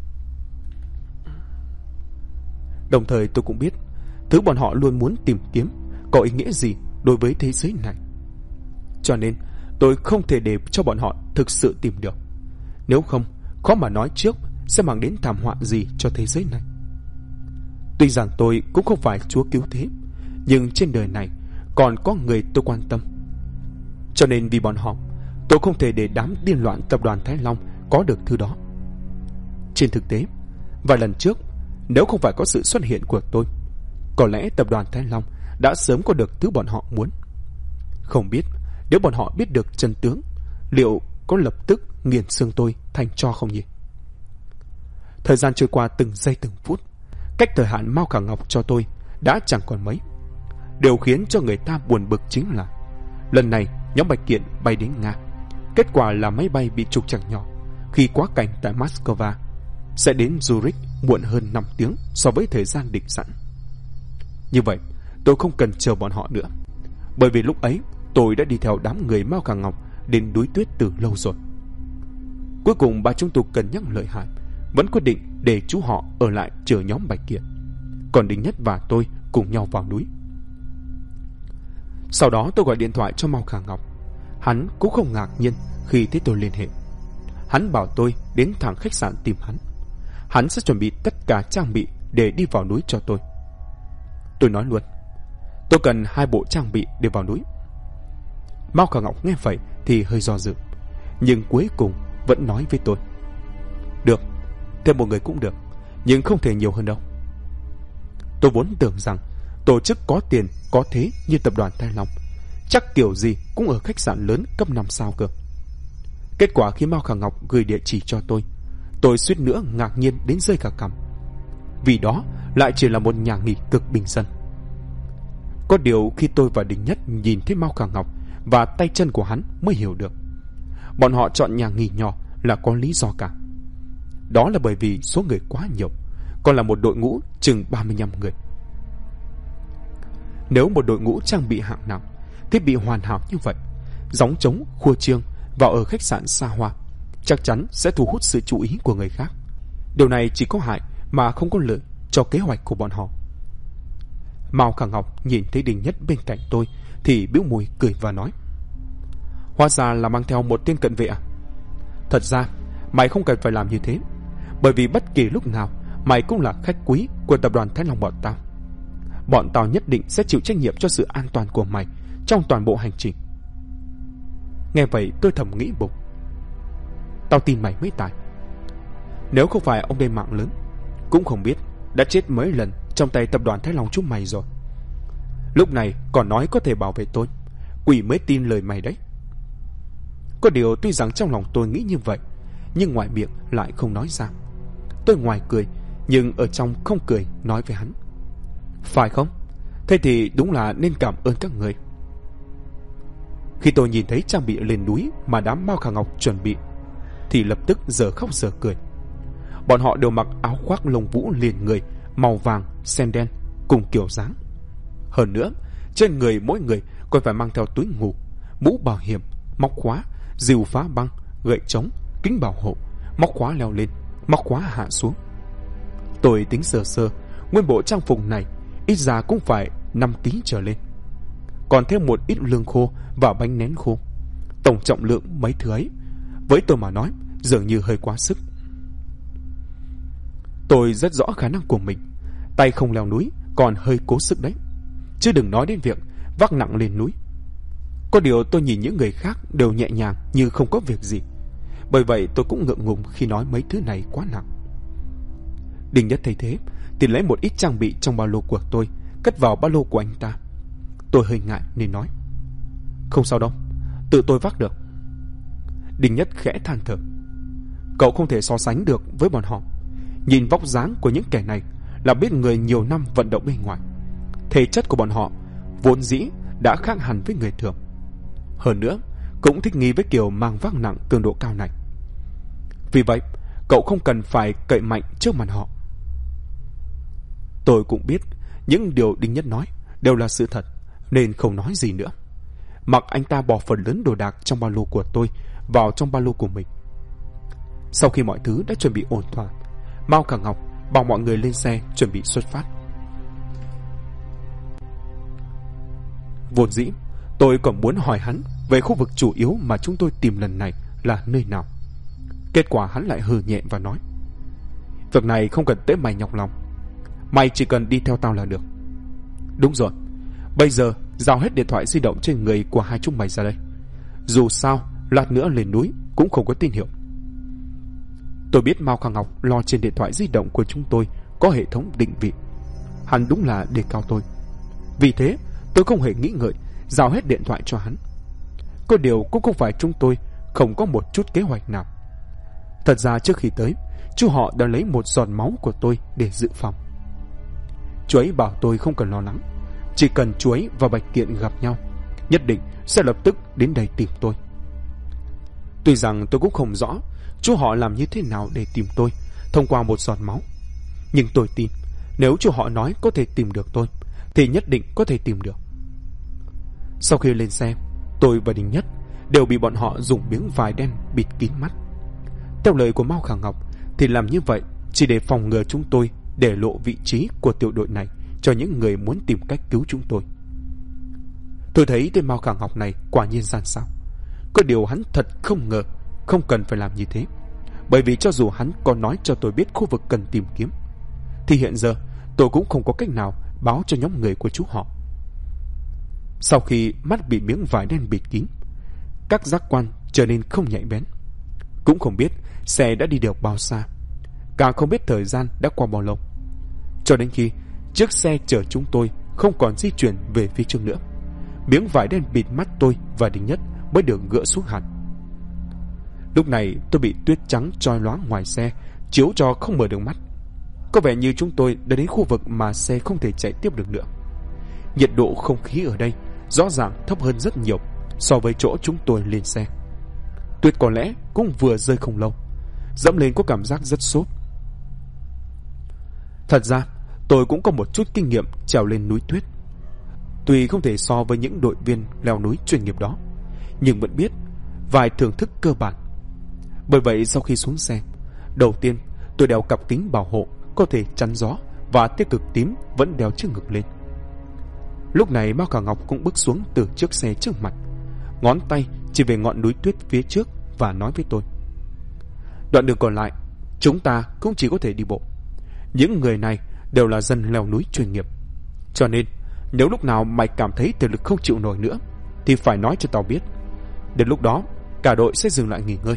Đồng thời tôi cũng biết thứ bọn họ luôn muốn tìm kiếm có ý nghĩa gì đối với thế giới này. Cho nên tôi không thể để cho bọn họ thực sự tìm được. Nếu không, khó mà nói trước sẽ mang đến thảm họa gì cho thế giới này. Tuy rằng tôi cũng không phải Chúa cứu thế, nhưng trên đời này còn có người tôi quan tâm. Cho nên vì bọn họ, tôi không thể để đám điên loạn tập đoàn Thái Long có được thứ đó. Trên thực tế, vài lần trước, nếu không phải có sự xuất hiện của tôi, có lẽ tập đoàn Thái Long đã sớm có được thứ bọn họ muốn. Không biết nếu bọn họ biết được chân tướng, liệu có lập tức nghiền xương tôi thành tro không nhỉ? Thời gian trôi qua từng giây từng phút, cách thời hạn Mao Khả Ngọc cho tôi đã chẳng còn mấy. Điều khiến cho người ta buồn bực chính là lần này nhóm Bạch Kiện bay đến Nga. Kết quả là máy bay bị trục trặc nhỏ khi quá cảnh tại Moscow, sẽ đến Zurich muộn hơn 5 tiếng so với thời gian định sẵn. Như vậy, tôi không cần chờ bọn họ nữa, bởi vì lúc ấy tôi đã đi theo đám người Mao Khả Ngọc đến núi tuyết từ lâu rồi. Cuối cùng ba chúng tôi cân nhắc lợi hại, vẫn quyết định để chú họ ở lại chờ nhóm Bạch Kiện, còn Đinh Nhất và tôi cùng nhau vào núi. Sau đó tôi gọi điện thoại cho Mao Khả Ngọc. Hắn cũng không ngạc nhiên khi thấy tôi liên hệ. Hắn bảo tôi đến thẳng khách sạn tìm hắn. Hắn sẽ chuẩn bị tất cả trang bị để đi vào núi cho tôi. Tôi nói luôn, tôi cần 2 bộ trang bị để vào núi. Mao Khả Ngọc nghe vậy thì hơi do dự, nhưng cuối cùng vẫn nói với tôi, được, thêm một người cũng được, nhưng không thể nhiều hơn đâu. Tôi vốn tưởng rằng tổ chức có tiền có thế như tập đoàn Thái Long chắc kiểu gì cũng ở khách sạn lớn cấp 5 sao cơ. Kết quả khi Mao Khả Ngọc gửi địa chỉ cho tôi suýt nữa ngạc nhiên đến rơi cả cằm, vì đó lại chỉ là một nhà nghỉ cực bình dân. Có điều khi tôi và Đinh Nhất nhìn thấy Mao Khả Ngọc và tay chân của hắn mới hiểu được, bọn họ chọn nhà nghỉ nhỏ là có lý do cả. Đó là bởi vì số người quá nhiều, còn là một đội ngũ chừng 35 người. Nếu một đội ngũ trang bị hạng nặng, thiết bị hoàn hảo như vậy, gióng trống khua trương vào ở khách sạn xa hoa, chắc chắn sẽ thu hút sự chú ý của người khác. Điều này chỉ có hại mà không có lợi cho kế hoạch của bọn họ. Mao Khả Ngọc nhìn thấy Đinh Nhất bên cạnh tôi thì bĩu môi cười và nói, hóa ra là mang theo một tên cận vệ à? Thật ra mày không cần phải làm như thế, bởi vì bất kỳ lúc nào mày cũng là khách quý của tập đoàn Thái Long bọn tao. Bọn tao nhất định sẽ chịu trách nhiệm cho sự an toàn của mày trong toàn bộ hành trình. Nghe vậy tôi thầm nghĩ bụng, tao tin mày mới tài. Nếu không phải ông đây mạng lớn, cũng không biết đã chết mấy lần trong tay tập đoàn Thái Long chúng mày rồi. Lúc này còn nói có thể bảo vệ tôi, quỷ mới tin lời mày đấy. Có điều tuy rằng trong lòng tôi nghĩ như vậy, nhưng ngoài miệng lại không nói ra. Tôi ngoài cười, nhưng ở trong không cười, nói với hắn, phải không? Thế thì đúng là nên cảm ơn các người. Khi tôi nhìn thấy trang bị lên núi mà đám Mao Khả Ngọc chuẩn bị, thì lập tức giờ khóc giờ cười. Bọn họ đều mặc áo khoác lông vũ liền người, màu vàng, sen đen, cùng kiểu dáng. Hơn nữa, trên người mỗi người còn phải mang theo túi ngủ, mũ bảo hiểm, móc khóa, rìu phá băng, gậy trống, kính bảo hộ, móc khóa leo lên, móc khóa hạ xuống. Tôi tính sơ sơ, nguyên bộ trang phục này ít ra cũng phải 5 kg trở lên, còn thêm một ít lương khô và bánh nén khô. Tổng trọng lượng mấy thứ ấy, với tôi mà nói dường như hơi quá sức. Tôi rất rõ khả năng của mình, tay không leo núi còn hơi cố sức đấy, chứ đừng nói đến việc vác nặng lên núi. Có điều tôi nhìn những người khác đều nhẹ nhàng như không có việc gì, bởi vậy tôi cũng ngượng ngùng khi nói mấy thứ này quá nặng. Đinh Nhất thấy thế thì lấy một ít trang bị trong ba lô của tôi cất vào ba lô của anh ta. Tôi hơi ngại nên nói, không sao đâu, tự tôi vác được. Đinh Nhất khẽ than thở, cậu không thể so sánh được với bọn họ. Nhìn vóc dáng của những kẻ này là biết người nhiều năm vận động bên ngoài. Thể chất của bọn họ vốn dĩ đã khác hẳn với người thường. Hơn nữa cũng thích nghi với kiểu mang vác nặng cường độ cao này. Vì vậy cậu không cần phải cậy mạnh trước mặt họ. Tôi cũng biết những điều Đinh Nhất nói đều là sự thật, nên không nói gì nữa. mặc anh ta bỏ phần lớn đồ đạc trong ba lô của tôi vào trong ba lô của mình. Sau khi mọi thứ đã chuẩn bị ổn thỏa, Mao Cả Ngọc bảo mọi người lên xe chuẩn bị xuất phát. Vốn dĩ tôi còn muốn hỏi hắn về khu vực chủ yếu mà chúng tôi tìm lần này là nơi nào. Kết quả hắn lại hừ nhẹ và nói: việc này không cần tới mày nhọc lòng, mày chỉ cần đi theo tao là được. Đúng rồi, bây giờ giao hết điện thoại di động trên người của hai chúng mày ra đây. Dù sao lát nữa lên núi cũng không có tín hiệu. Tôi biết Mao Khả Ngọc lo trên điện thoại di động của chúng tôi có hệ thống định vị. Hắn đúng là đề cao tôi. Vì thế tôi không hề nghĩ ngợi giao hết điện thoại cho hắn. Có điều cũng không phải chúng tôi không có một chút kế hoạch nào. Thật ra trước khi tới, chú họ đã lấy một giọt máu của tôi để dự phòng. Chú ấy bảo tôi không cần lo lắng, chỉ cần chú ấy và Bạch Kiện gặp nhau, nhất định sẽ lập tức đến đây tìm tôi. Tuy rằng tôi cũng không rõ chú họ làm như thế nào để tìm tôi thông qua một giọt máu, nhưng tôi tin nếu chú họ nói có thể tìm được tôi thì nhất định có thể tìm được. Sau khi lên xe, tôi và Đình Nhất đều bị bọn họ dùng miếng vải đen bịt kín mắt. Theo lời của Mao Khả Ngọc thì làm như vậy chỉ để phòng ngừa chúng tôi để lộ vị trí của tiểu đội này cho những người muốn tìm cách cứu chúng tôi. Tôi thấy tên Mao Khả Ngọc này quả nhiên gian xảo. Có điều hắn thật không ngờ không cần phải làm như thế, bởi vì cho dù hắn có nói cho tôi biết khu vực cần tìm kiếm thì hiện giờ tôi cũng không có cách nào báo cho nhóm người của chú họ. Sau khi mắt bị miếng vải đen bịt kín, các giác quan trở nên không nhạy bén. Cũng không biết xe đã đi được bao xa, càng không biết thời gian đã qua bao lâu, cho đến khi chiếc xe chở chúng tôi không còn di chuyển về phía trước nữa, miếng vải đen bịt mắt tôi và Đình Nhất mới được gỡ xuống hẳn. Lúc này tôi bị tuyết trắng chói lóa ngoài xe chiếu cho không mở được mắt. Có vẻ như chúng tôi đã đến khu vực mà xe không thể chạy tiếp được nữa. Nhiệt độ không khí ở đây rõ ràng thấp hơn rất nhiều so với chỗ chúng tôi lên xe. Tuyết có lẽ cũng vừa rơi không lâu, dẫm lên có cảm giác rất sốt. Thật ra tôi cũng có một chút kinh nghiệm trèo lên núi tuyết. Tuy không thể so với những đội viên leo núi chuyên nghiệp đó, nhưng vẫn biết vài thưởng thức cơ bản. Bởi vậy sau khi xuống xe, đầu tiên tôi đeo cặp kính bảo hộ có thể chắn gió và tia cực tím vẫn đeo trước ngực lên. Lúc này Mao Khả Ngọc cũng bước xuống từ chiếc xe trước mặt, ngón tay chỉ về ngọn núi tuyết phía trước và nói với tôi: đoạn đường còn lại chúng ta cũng chỉ có thể đi bộ. Những người này đều là dân leo núi chuyên nghiệp, cho nên nếu lúc nào mày cảm thấy thể lực không chịu nổi nữa thì phải nói cho tao biết. Đến lúc đó cả đội sẽ dừng lại nghỉ ngơi.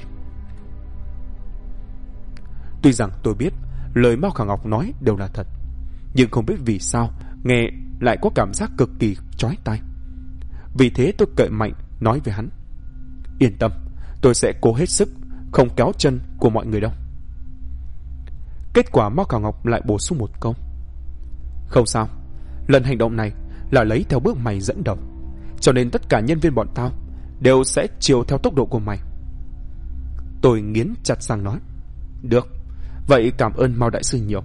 Tuy rằng tôi biết lời Mao Khả Ngọc nói đều là thật, nhưng không biết vì sao nghe lại có cảm giác cực kỳ chói tai. Vì thế tôi cậy mạnh nói với hắn: yên tâm, tôi sẽ cố hết sức không kéo chân của mọi người đâu. Kết quả Mao Khả Ngọc lại bổ sung một câu: không sao, lần hành động này là lấy theo bước mày dẫn đầu, cho nên tất cả nhân viên bọn tao đều sẽ chiều theo tốc độ của mày. Tôi nghiến chặt răng nói: được, vậy cảm ơn Mao đại sư nhiều.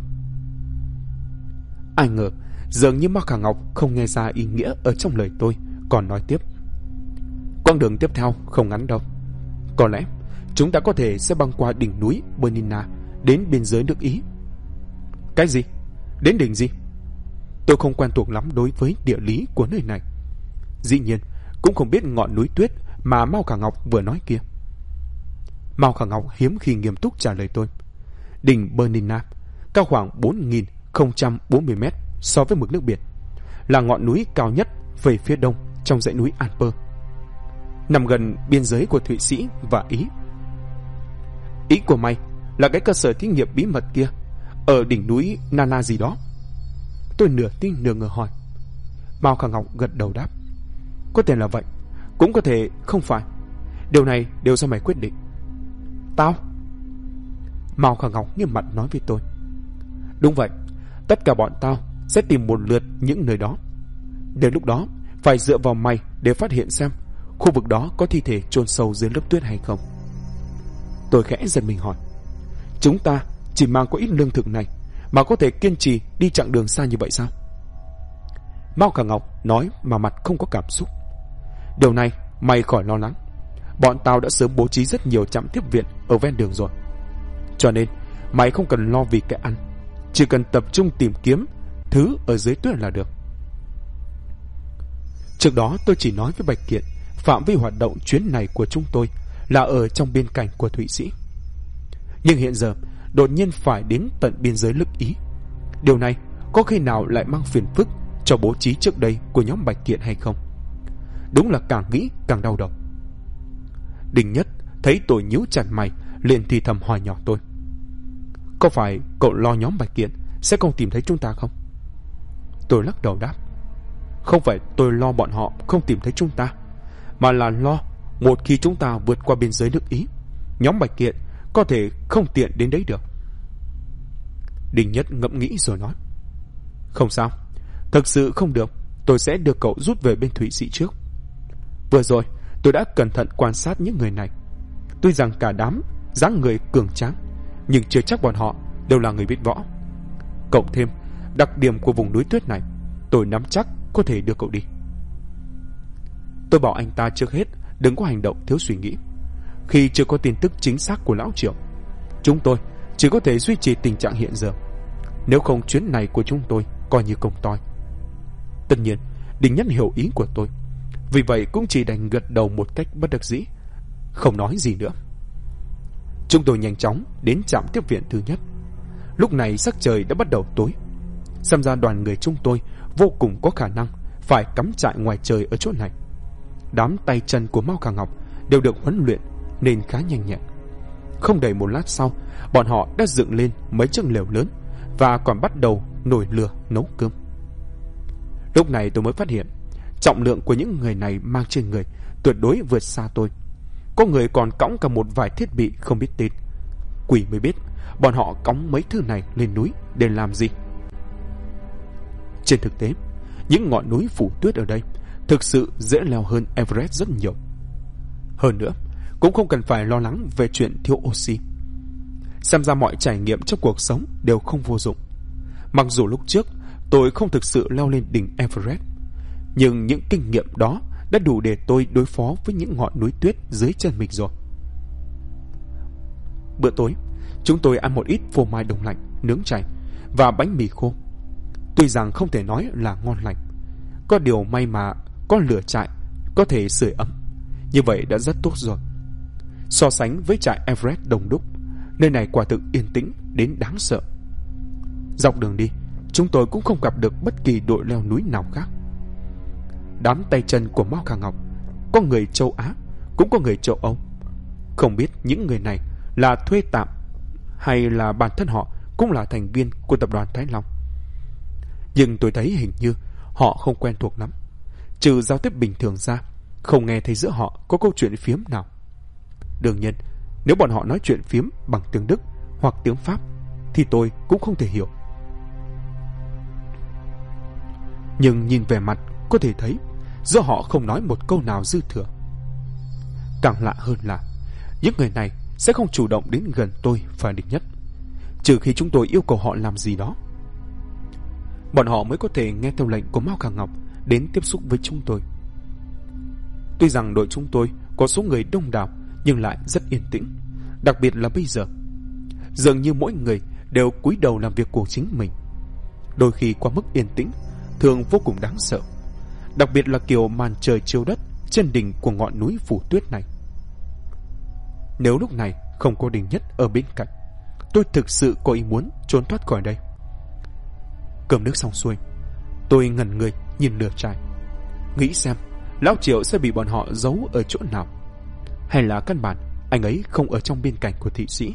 Ai ngờ dường như Mao Khả Ngọc không nghe ra ý nghĩa ở trong lời tôi, còn nói tiếp: quãng đường tiếp theo không ngắn đâu. Có lẽ chúng ta có thể sẽ băng qua đỉnh núi Bernina đến biên giới nước Ý. Cái gì? Đến đỉnh gì? Tôi không quen thuộc lắm đối với địa lý của nơi này, dĩ nhiên cũng không biết ngọn núi tuyết mà Mao Khả Ngọc vừa nói kia. Mao Khả Ngọc hiếm khi nghiêm túc trả lời tôi: đỉnh Bernina cao khoảng 4.040 mét so với mực nước biển, là ngọn núi cao nhất về phía đông trong dãy núi Alper, nằm gần biên giới của Thụy Sĩ và Ý. Ý của mày là cái cơ sở thí nghiệm bí mật kia ở đỉnh núi Nana gì đó? Tôi nửa tin nửa ngờ hỏi. Mao Khả Ngọc gật đầu đáp: có thể là vậy, cũng có thể không phải. Điều này đều do mày quyết định. Tao? Mao Khả Ngọc nghiêm mặt nói với tôi: đúng vậy, tất cả bọn tao sẽ tìm một lượt những nơi đó. Đến lúc đó phải dựa vào mày để phát hiện xem khu vực đó có thi thể chôn sâu dưới lớp tuyết hay không. Tôi khẽ giật mình hỏi: chúng ta chỉ mang có ít lương thực này mà có thể kiên trì đi chặng đường xa như vậy sao? Mao Khả Ngọc nói mà mặt không có cảm xúc: điều này Mày khỏi lo lắng, bọn tao đã sớm bố trí rất nhiều trạm tiếp viện ở ven đường rồi. Cho nên mày không cần lo vì cái ăn, chỉ cần tập trung tìm kiếm thứ ở dưới tuyết là được. Trước đó tôi chỉ nói với Bạch Kiện phạm vi hoạt động chuyến này của chúng tôi là ở trong biên cảnh của Thụy Sĩ. Nhưng hiện giờ đột nhiên phải đến tận biên giới nước Ý. Điều này có khi nào lại mang phiền phức cho bố trí trước đây của nhóm Bạch Kiện hay không? Đúng là càng nghĩ càng đau đầu. Đinh Nhất thấy tôi nhíu chặt mày, liền thì thầm hỏi nhỏ tôi: có phải cậu lo nhóm Bạch Kiện sẽ không tìm thấy chúng ta không? Tôi lắc đầu đáp: không phải tôi lo bọn họ không tìm thấy chúng ta, mà là lo một khi chúng ta vượt qua biên giới nước Ý, nhóm Bạch Kiện có thể không tiện đến đấy được. Đinh Nhất ngẫm nghĩ rồi nói: không sao, thực sự không được, tôi sẽ đưa cậu rút về bên Thụy Sĩ trước. Vừa rồi tôi đã cẩn thận quan sát những người này. Tuy rằng cả đám dáng người cường tráng, nhưng chưa chắc bọn họ đều là người biết võ. Cộng thêm đặc điểm của vùng núi tuyết này, tôi nắm chắc có thể đưa cậu đi. Tôi bảo anh ta trước hết đừng có hành động thiếu suy nghĩ. Khi chưa có tin tức chính xác của lão Triệu, chúng tôi chỉ có thể duy trì tình trạng hiện giờ. Nếu không, chuyến này của chúng tôi coi như công toi. Tất nhiên Đinh Nhất hiểu ý của tôi, vì vậy cũng chỉ đành gật đầu một cách bất đắc dĩ, không nói gì nữa. Chúng tôi nhanh chóng đến trạm tiếp viện thứ nhất. Lúc này sắc trời đã bắt đầu tối, xem ra đoàn người chúng tôi vô cùng có khả năng phải cắm trại ngoài trời ở chỗ này. Đám tay chân của Mao Khả Ngọc đều được huấn luyện nên khá nhanh nhẹn. Không đầy một lát sau, bọn họ đã dựng lên mấy chiếc lều lớn và còn bắt đầu nổi lửa nấu cơm. Lúc này tôi mới phát hiện trọng lượng của những người này mang trên người tuyệt đối vượt xa tôi. Có người còn cõng cả một vài thiết bị không biết tên. Quỷ mới biết bọn họ cõng mấy thứ này lên núi để làm gì. Trên thực tế, những ngọn núi phủ tuyết ở đây thực sự dễ leo hơn Everest rất nhiều. Hơn nữa, cũng không cần phải lo lắng về chuyện thiếu oxy. Xem ra mọi trải nghiệm trong cuộc sống đều không vô dụng. Mặc dù lúc trước tôi không thực sự leo lên đỉnh Everest, nhưng những kinh nghiệm đó đã đủ để tôi đối phó với những ngọn núi tuyết dưới chân mình rồi. Bữa tối, chúng tôi ăn một ít phô mai đông lạnh, nướng chay và bánh mì khô. Tuy rằng không thể nói là ngon lành, có điều may mà có lửa trại có thể sưởi ấm, như vậy đã rất tốt rồi. So sánh với trại Everest đông đúc, nơi này quả thực yên tĩnh đến đáng sợ. Dọc đường đi, chúng tôi cũng không gặp được bất kỳ đội leo núi nào khác. Đám tay chân của Mao Khả Ngọc, có người châu Á, cũng có người châu Âu. Không biết những người này là thuê tạm hay là bản thân họ cũng là thành viên của tập đoàn Thái Long. Nhưng tôi thấy hình như họ không quen thuộc lắm. Trừ giao tiếp bình thường ra, không nghe thấy giữa họ có câu chuyện phiếm nào. Đương nhiên, nếu bọn họ nói chuyện phiếm bằng tiếng Đức hoặc tiếng Pháp thì tôi cũng không thể hiểu. Nhưng nhìn vẻ mặt có thể thấy giữa họ không nói một câu nào dư thừa. Càng lạ hơn là những người này sẽ không chủ động đến gần tôi và Đinh Nhất, trừ khi chúng tôi yêu cầu họ làm gì đó. Bọn họ mới có thể nghe theo lệnh của Mao Khả Ngọc đến tiếp xúc với chúng tôi. Tuy rằng đội chúng tôi có số người đông đảo nhưng lại rất yên tĩnh, đặc biệt là bây giờ. Dường như mỗi người đều cúi đầu làm việc của chính mình. Đôi khi quá mức yên tĩnh thường vô cùng đáng sợ, đặc biệt là kiểu màn trời chiếu đất trên đỉnh của ngọn núi phủ tuyết này. Nếu lúc này không có Đinh Nhất ở bên cạnh, tôi thực sự có ý muốn trốn thoát khỏi đây. Cơm nước xong xuôi, tôi ngẩn người nhìn lửa trại, nghĩ xem lão Triệu sẽ bị bọn họ giấu ở chỗ nào, hay là căn bản anh ấy không ở trong biên cảnh của Thụy Sĩ.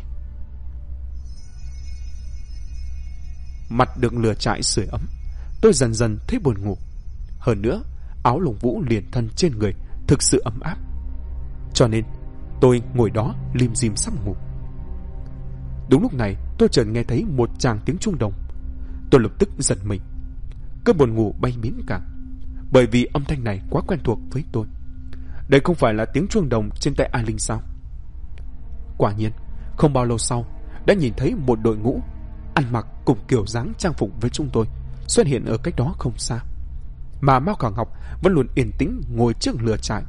Mặt được lửa trại sưởi ấm, tôi dần dần thấy buồn ngủ. Hơn nữa, áo lông vũ liền thân trên người thực sự ấm áp, cho nên tôi ngồi đó lim dim sắp ngủ. Đúng lúc này, tôi chợt nghe thấy một tràng tiếng chuông đồng. Tôi lập tức giật mình, cơn buồn ngủ bay biến cả, bởi vì âm thanh này quá quen thuộc với tôi. Đây không phải là tiếng chuông đồng trên tay Ai Linh sao? Quả nhiên, không bao lâu sau đã nhìn thấy một đội ngũ ăn mặc cùng kiểu dáng trang phục với chúng tôi xuất hiện ở cách đó không xa. Mà Mao Khả Ngọc vẫn luôn yên tĩnh ngồi trước lửa trại,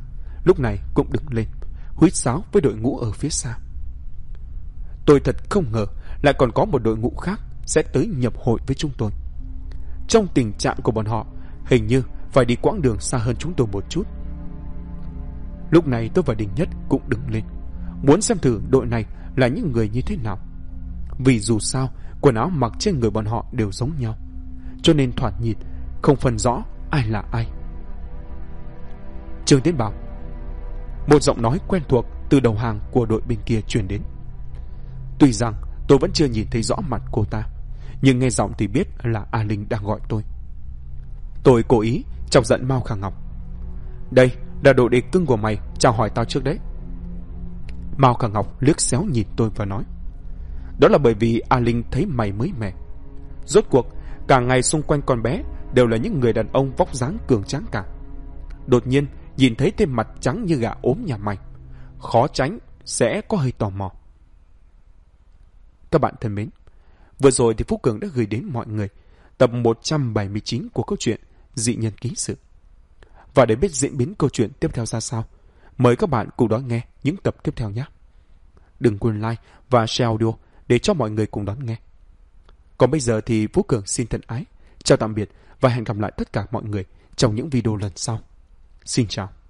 lúc này cũng đứng lên, huýt sáo với đội ngũ ở phía xa. Tôi thật không ngờ lại còn có một đội ngũ khác sẽ tới nhập hội với chúng tôi. Trong tình trạng của bọn họ, hình như phải đi quãng đường xa hơn chúng tôi một chút. Lúc này tôi và Đình Nhất cũng đứng lên, muốn xem thử đội này là những người như thế nào. Vì dù sao, quần áo mặc trên người bọn họ đều giống nhau, cho nên thoạt nhìn không phân rõ ai là ai. Trương Tiến bảo. Một giọng nói quen thuộc từ đầu hàng của đội bên kia truyền đến. Tuy rằng tôi vẫn chưa nhìn thấy rõ mặt cô ta, nhưng nghe giọng thì biết là A Linh đang gọi tôi. Tôi cố ý chọc giận Mao Khả Ngọc. Đây là đội địch cưng của mày, chào hỏi tao trước đấy. Mao Khả Ngọc liếc xéo nhìn tôi và nói. Đó là bởi vì A Linh thấy mày mới mẻ. Rốt cuộc cả ngày xung quanh con bé đều là những người đàn ông vóc dáng cường tráng cả. Đột nhiên nhìn thấy tên mặt trắng như gà ốm nhà mày, khó tránh sẽ có hơi tò mò. Các bạn thân mến, vừa rồi thì Phú Cường đã gửi đến mọi người tập 179 của câu chuyện Dị Nhân Ký Sự. Và để biết diễn biến câu chuyện tiếp theo ra sao, mời các bạn cùng đón nghe những tập tiếp theo nhé. Đừng quên like và share audio để cho mọi người cùng đón nghe. Còn bây giờ thì Phú Cường xin thân ái, chào tạm biệt và hẹn gặp lại tất cả mọi người trong những video lần sau. Xin chào.